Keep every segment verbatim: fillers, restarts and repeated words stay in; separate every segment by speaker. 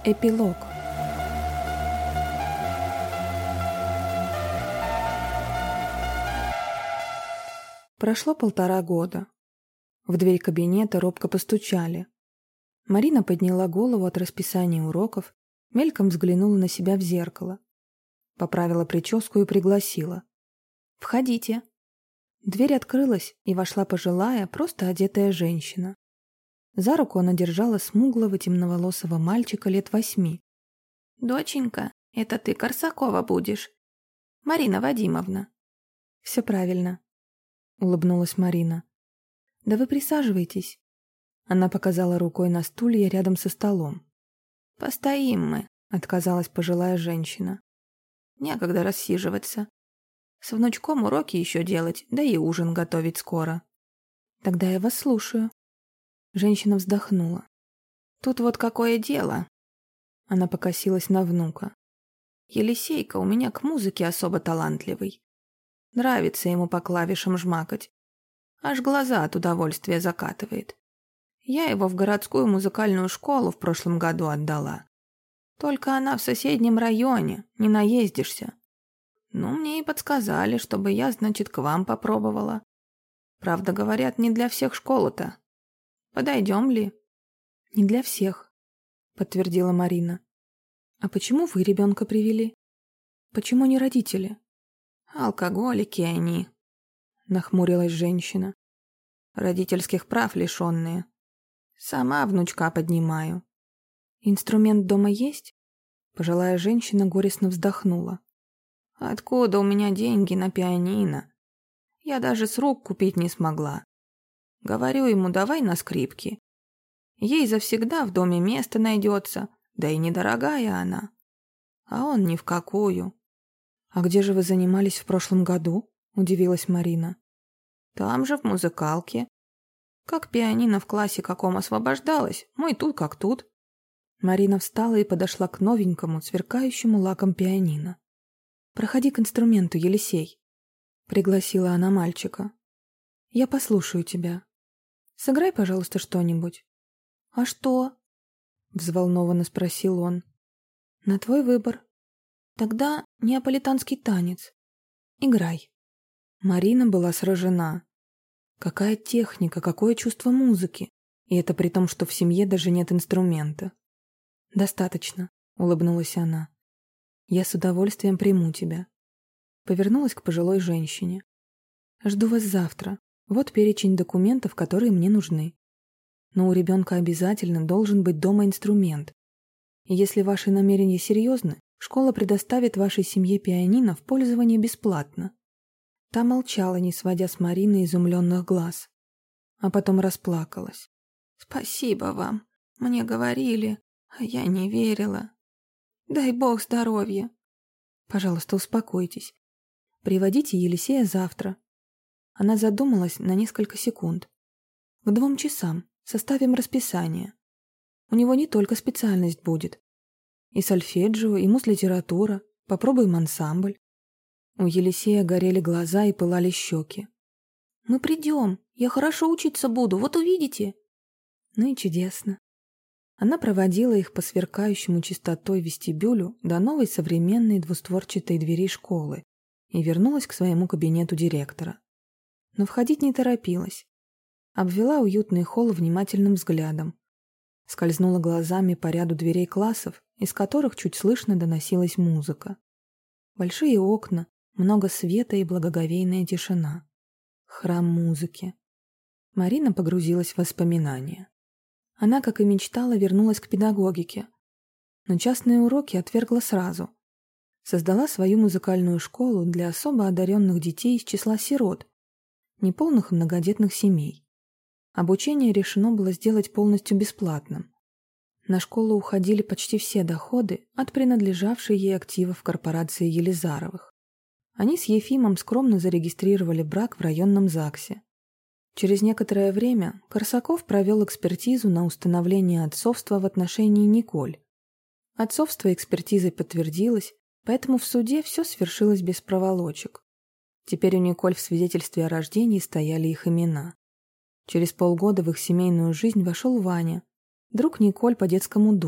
Speaker 1: Эпилог. Прошло полтора года. В дверь кабинета робко постучали. Марина подняла голову от расписания уроков, мельком взглянула на себя в зеркало. Поправила прическу и пригласила. «Входите». Дверь открылась, и вошла пожилая, просто одетая женщина. За руку она держала смуглого темноволосого мальчика лет восьми. «Доченька, это ты Корсакова будешь? Марина Вадимовна». «Все правильно», — улыбнулась Марина. «Да вы присаживайтесь». Она показала рукой на стулья рядом со столом. «Постоим мы», — отказалась пожилая женщина. «Некогда рассиживаться. С внучком уроки еще делать, да и ужин готовить скоро». «Тогда я вас слушаю». Женщина вздохнула. «Тут вот какое дело». Она покосилась на внука. «Елисейка у меня к музыке особо талантливый. Нравится ему по клавишам жмакать. Аж глаза от удовольствия закатывает. Я его в городскую музыкальную школу в прошлом году отдала. Только она в соседнем районе, не наездишься. Ну, мне и подсказали, чтобы я, значит, к вам попробовала. Правда, говорят, не для всех школа-то. Подойдем ли?» «Не для всех», — подтвердила Марина. «А почему вы ребенка привели? Почему не родители?» «Алкоголики они», — нахмурилась женщина. «Родительских прав лишенные. Сама внучка поднимаю». «Инструмент дома есть?» Пожилая женщина горестно вздохнула. «Откуда у меня деньги на пианино? Я даже с рук купить не смогла. Говорю ему, давай на скрипке. Ей завсегда в доме место найдется, да и недорогая она. А он ни в какую». «А где же вы занимались в прошлом году?» — удивилась Марина. «Там же, в музыкалке. Как пианино в классе каком освобождалось, мой тут как тут». Марина встала и подошла к новенькому, сверкающему лаком пианино. «Проходи к инструменту, Елисей», — пригласила она мальчика. «Я послушаю тебя. Сыграй, пожалуйста, что-нибудь». «А что?» — взволнованно спросил он. «На твой выбор. Тогда неаполитанский танец. Играй». Марина была сражена. Какая техника, какое чувство музыки. И это при том, что в семье даже нет инструмента. «Достаточно», — улыбнулась она. «Я с удовольствием приму тебя». Повернулась к пожилой женщине. «Жду вас завтра. Вот перечень документов, которые мне нужны. Но у ребенка обязательно должен быть дома инструмент. И если ваши намерения серьезны, школа предоставит вашей семье пианино в пользование бесплатно». Та молчала, не сводя с Марины изумленных глаз. А потом расплакалась. «Спасибо вам. Мне говорили, а я не верила. Дай бог здоровья». «Пожалуйста, успокойтесь. Приводите Елисея завтра». Она задумалась на несколько секунд. «К двум часам. Составим расписание. У него не только специальность будет. И сольфеджио, и муз-литература. Попробуем ансамбль». У Елисея горели глаза и пылали щеки. «Мы придем. Я хорошо учиться буду, вот увидите». «Ну и чудесно». Она проводила их по сверкающему чистотой вестибюлю до новой современной двустворчатой двери школы и вернулась к своему кабинету директора. Но входить не торопилась. Обвела уютный холл внимательным взглядом. Скользнула глазами по ряду дверей классов, из которых чуть слышно доносилась музыка. Большие окна, много света и благоговейная тишина. Храм музыки. Марина погрузилась в воспоминания. Она, как и мечтала, вернулась к педагогике. Но частные уроки отвергла сразу. Создала свою музыкальную школу для особо одаренных детей из числа сирот, неполных многодетных семей. Обучение решено было сделать полностью бесплатным. На школу уходили почти все доходы от принадлежавшей ей активов корпорации Елизаровых. Они с Ефимом скромно зарегистрировали брак в районном ЗАГСе. Через некоторое время Корсаков провел экспертизу на установление отцовства в отношении Николь. Отцовство экспертизой подтвердилось, поэтому в суде все свершилось без проволочек. Теперь у Николь в свидетельстве о рождении стояли их имена. Через полгода в их семейную жизнь вошел Ваня, друг Николь по детскому дому,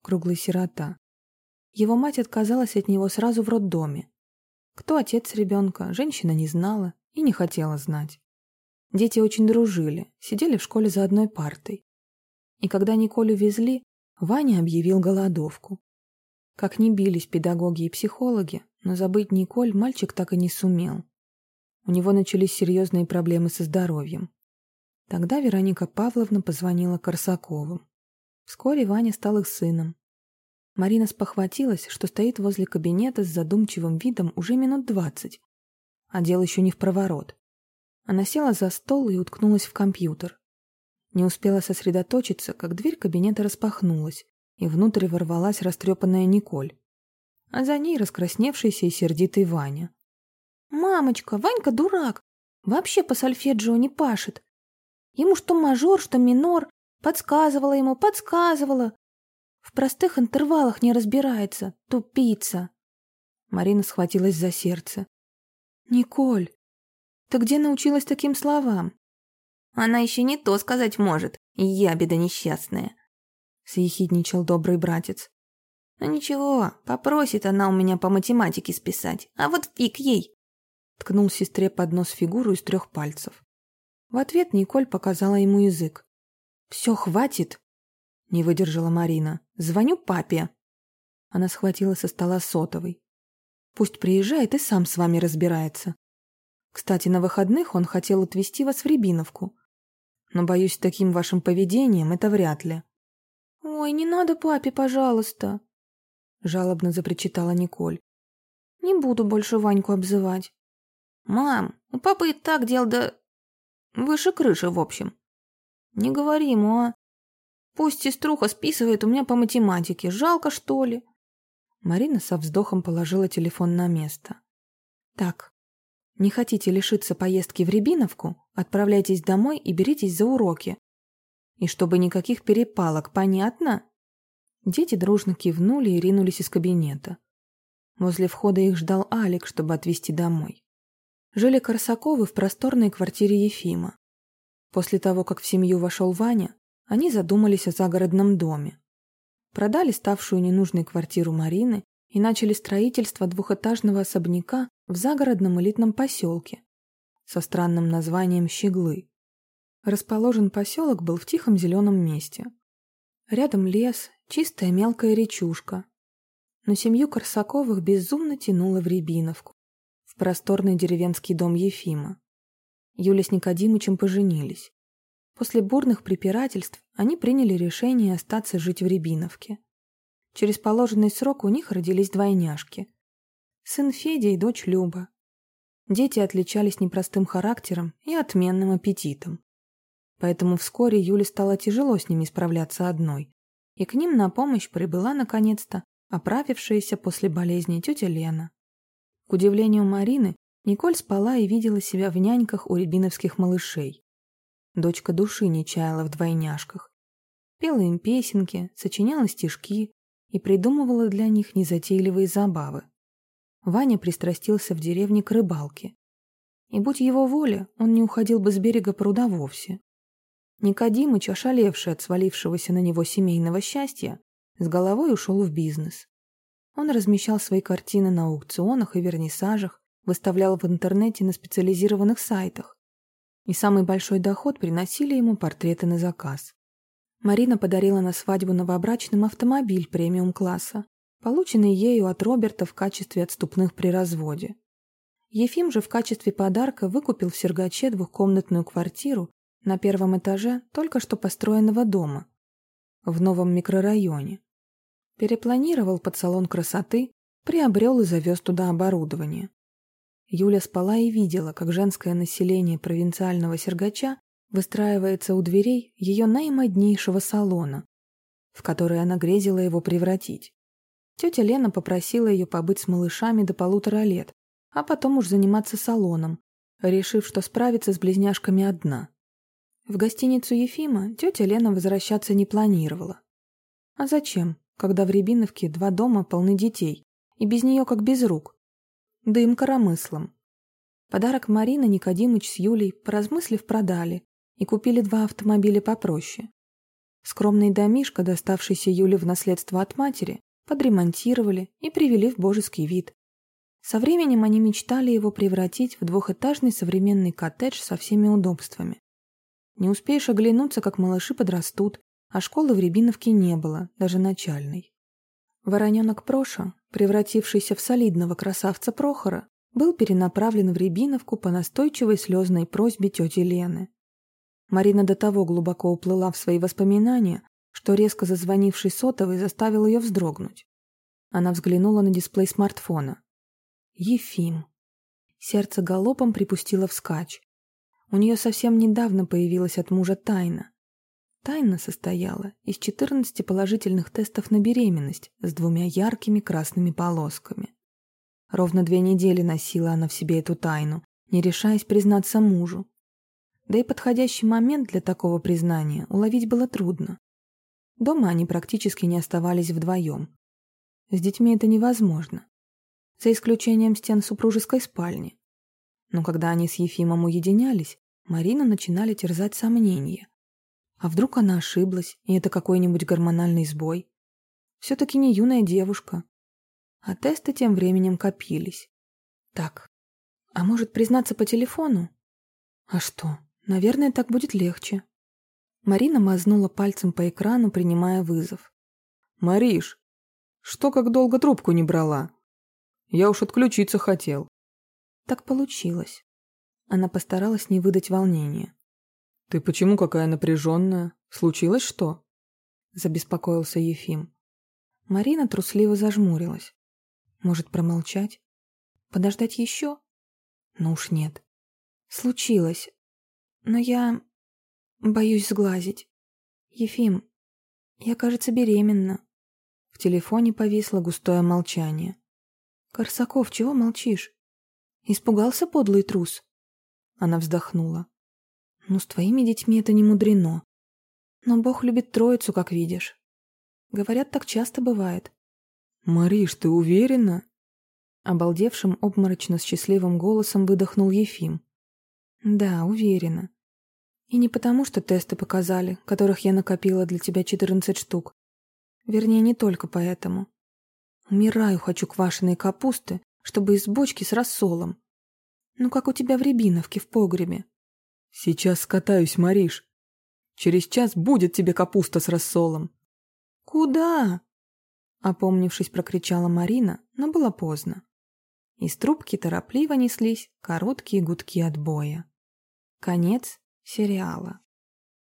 Speaker 1: круглый сирота. Его мать отказалась от него сразу в роддоме. Кто отец ребенка, женщина не знала и не хотела знать. Дети очень дружили, сидели в школе за одной партой. И когда Николь увезли, Ваня объявил голодовку. Как ни бились педагоги и психологи, но забыть Николь мальчик так и не сумел. У него начались серьезные проблемы со здоровьем. Тогда Вероника Павловна позвонила Корсаковым. Вскоре Ваня стал их сыном. Марина спохватилась, что стоит возле кабинета с задумчивым видом уже минут двадцать, а дело еще не впроворот. Она села за стол и уткнулась в компьютер. Не успела сосредоточиться, как дверь кабинета распахнулась, и внутрь ворвалась растрепанная Николь. А за ней раскрасневшийся и сердитый Ваня. «Мамочка, Ванька дурак! Вообще по сольфеджио не пашет. Ему что мажор, что минор. Подсказывала ему, подсказывала. В простых интервалах не разбирается. Тупица!» Марина схватилась за сердце. «Николь, ты где научилась таким словам?»
Speaker 2: «Она еще не то сказать может, ябеда несчастная», —
Speaker 1: съехидничал добрый братец.
Speaker 2: «Ну ничего, попросит она у меня по математике списать, а вот фиг ей»,
Speaker 1: — ткнул сестре под нос фигуру из трех пальцев. В ответ Николь показала ему язык. «Все, хватит!» — не выдержала Марина. «Звоню папе». Она схватила со стола сотовый. «Пусть приезжает и сам с вами разбирается. Кстати, на выходных он хотел отвезти вас в Рябиновку. Но, боюсь, таким вашим поведением это вряд ли». «Ой, не надо папе, пожалуйста!» — жалобно запричитала Николь. «Не буду больше Ваньку обзывать».
Speaker 2: «Мам, у папы и так дел да... выше крыши, в общем. Не говори ему, а? Пусть сеструха списывает у меня по математике. Жалко, что ли?»
Speaker 1: Марина со вздохом положила телефон на место. «Так, не хотите лишиться поездки в Рябиновку? Отправляйтесь домой и беритесь за уроки. И чтобы никаких перепалок, понятно?» Дети дружно кивнули и ринулись из кабинета. Возле входа их ждал Алик, чтобы отвезти домой. Жили Корсаковы в просторной квартире Ефима. После того, как в семью вошел Ваня, они задумались о загородном доме. Продали ставшую ненужной квартиру Марины и начали строительство двухэтажного особняка в загородном элитном поселке со странным названием Щеглы. Расположен поселок был в тихом зеленом месте. Рядом лес, чистая мелкая речушка. Но семью Корсаковых безумно тянуло в Рябиновку, в просторный деревенский дом Ефима. Юля с Никодимычем поженились. После бурных препирательств они приняли решение остаться жить в Рябиновке. Через положенный срок у них родились двойняшки. Сын Федя и дочь Люба. Дети отличались непростым характером и отменным аппетитом. Поэтому вскоре Юле стало тяжело с ними справляться одной, и к ним на помощь прибыла, наконец-то, оправившаяся после болезни тетя Лена. К удивлению Марины, Николь спала и видела себя в няньках у рябиновских малышей. Дочка души не чаяла в двойняшках. Пела им песенки, сочиняла стишки и придумывала для них незатейливые забавы. Ваня пристрастился в деревне к рыбалке. И будь его воля, он не уходил бы с берега пруда вовсе. Никодимыч, ошалевший от свалившегося на него семейного счастья, с головой ушел в бизнес. Он размещал свои картины на аукционах и вернисажах, выставлял в интернете на специализированных сайтах. И самый большой доход приносили ему портреты на заказ. Марина подарила на свадьбу новобрачным автомобиль премиум-класса, полученный ею от Роберта в качестве отступных при разводе. Ефим же в качестве подарка выкупил в Сергаче двухкомнатную квартиру на первом этаже только что построенного дома в новом микрорайоне. Перепланировал под салон красоты, приобрел и завез туда оборудование. Юля спала и видела, как женское население провинциального Сергача выстраивается у дверей ее наимоднейшего салона, в который она грезила его превратить. Тетя Лена попросила ее побыть с малышами до полутора лет, а потом уж заниматься салоном, решив, что справится с близняшками одна. В гостиницу Ефима тетя Лена возвращаться не планировала. А зачем, когда в Рябиновке два дома полны детей, и без нее как без рук? Дым коромыслом. Подарок Марины Никодимыч с Юлей, поразмыслив, продали и купили два автомобиля попроще. Скромный домишко, доставшийся Юле в наследство от матери, подремонтировали и привели в божеский вид. Со временем они мечтали его превратить в двухэтажный современный коттедж со всеми удобствами. Не успеешь оглянуться, как малыши подрастут, а школы в Рябиновке не было, даже начальной. Вороненок Проша, превратившийся в солидного красавца Прохора, был перенаправлен в Рябиновку по настойчивой слезной просьбе тети Лены. Марина до того глубоко уплыла в свои воспоминания, что резко зазвонивший сотовый заставил ее вздрогнуть. Она взглянула на дисплей смартфона. Ефим. Сердце галопом припустило вскачь. У нее совсем недавно появилась от мужа тайна. Тайна состояла из четырнадцати положительных тестов на беременность с двумя яркими красными полосками. Ровно две недели носила она в себе эту тайну, не решаясь признаться мужу. Да и подходящий момент для такого признания уловить было трудно. Дома они практически не оставались вдвоем. С детьми это невозможно, за исключением стен супружеской спальни. Но когда они с Ефимом уединялись, Марину начинали терзать сомнения. А вдруг она ошиблась, и это какой-нибудь гормональный сбой? Все-таки не юная девушка. А тесты тем временем копились. Так, а может признаться по телефону? А что? Наверное, так будет легче. Марина мазнула пальцем по экрану, принимая вызов.
Speaker 3: «Мариш, что как долго трубку не брала? Я уж отключиться хотел».
Speaker 1: Так получилось. Она постаралась не выдать волнения.
Speaker 3: «Ты почему какая напряженная? Случилось что?»
Speaker 1: Забеспокоился Ефим. Марина трусливо зажмурилась. Может, промолчать? Подождать еще? Ну уж нет. Случилось. Но я боюсь сглазить. Ефим, я, кажется, беременна. В телефоне повисло густое молчание. Корсаков, чего молчишь? Испугался подлый трус? Она вздохнула. Ну, с твоими детьми это не мудрено. Но Бог любит троицу, как видишь. Говорят, так часто бывает.
Speaker 3: Мариш, ты уверена?
Speaker 1: Обалдевшим, обморочно-счастливым голосом выдохнул Ефим. Да, уверена. И не потому, что тесты показали, которых я накопила для тебя четырнадцать штук. Вернее, не только поэтому. Умираю хочу квашеной капусты, чтобы из бочки с рассолом. Ну, как у тебя в Рябиновке в погребе.
Speaker 3: Сейчас скатаюсь, Мариш. Через час будет тебе капуста с рассолом.
Speaker 1: Куда? Опомнившись, прокричала Марина, но было поздно. Из трубки торопливо неслись короткие гудки отбоя. Конец сериала.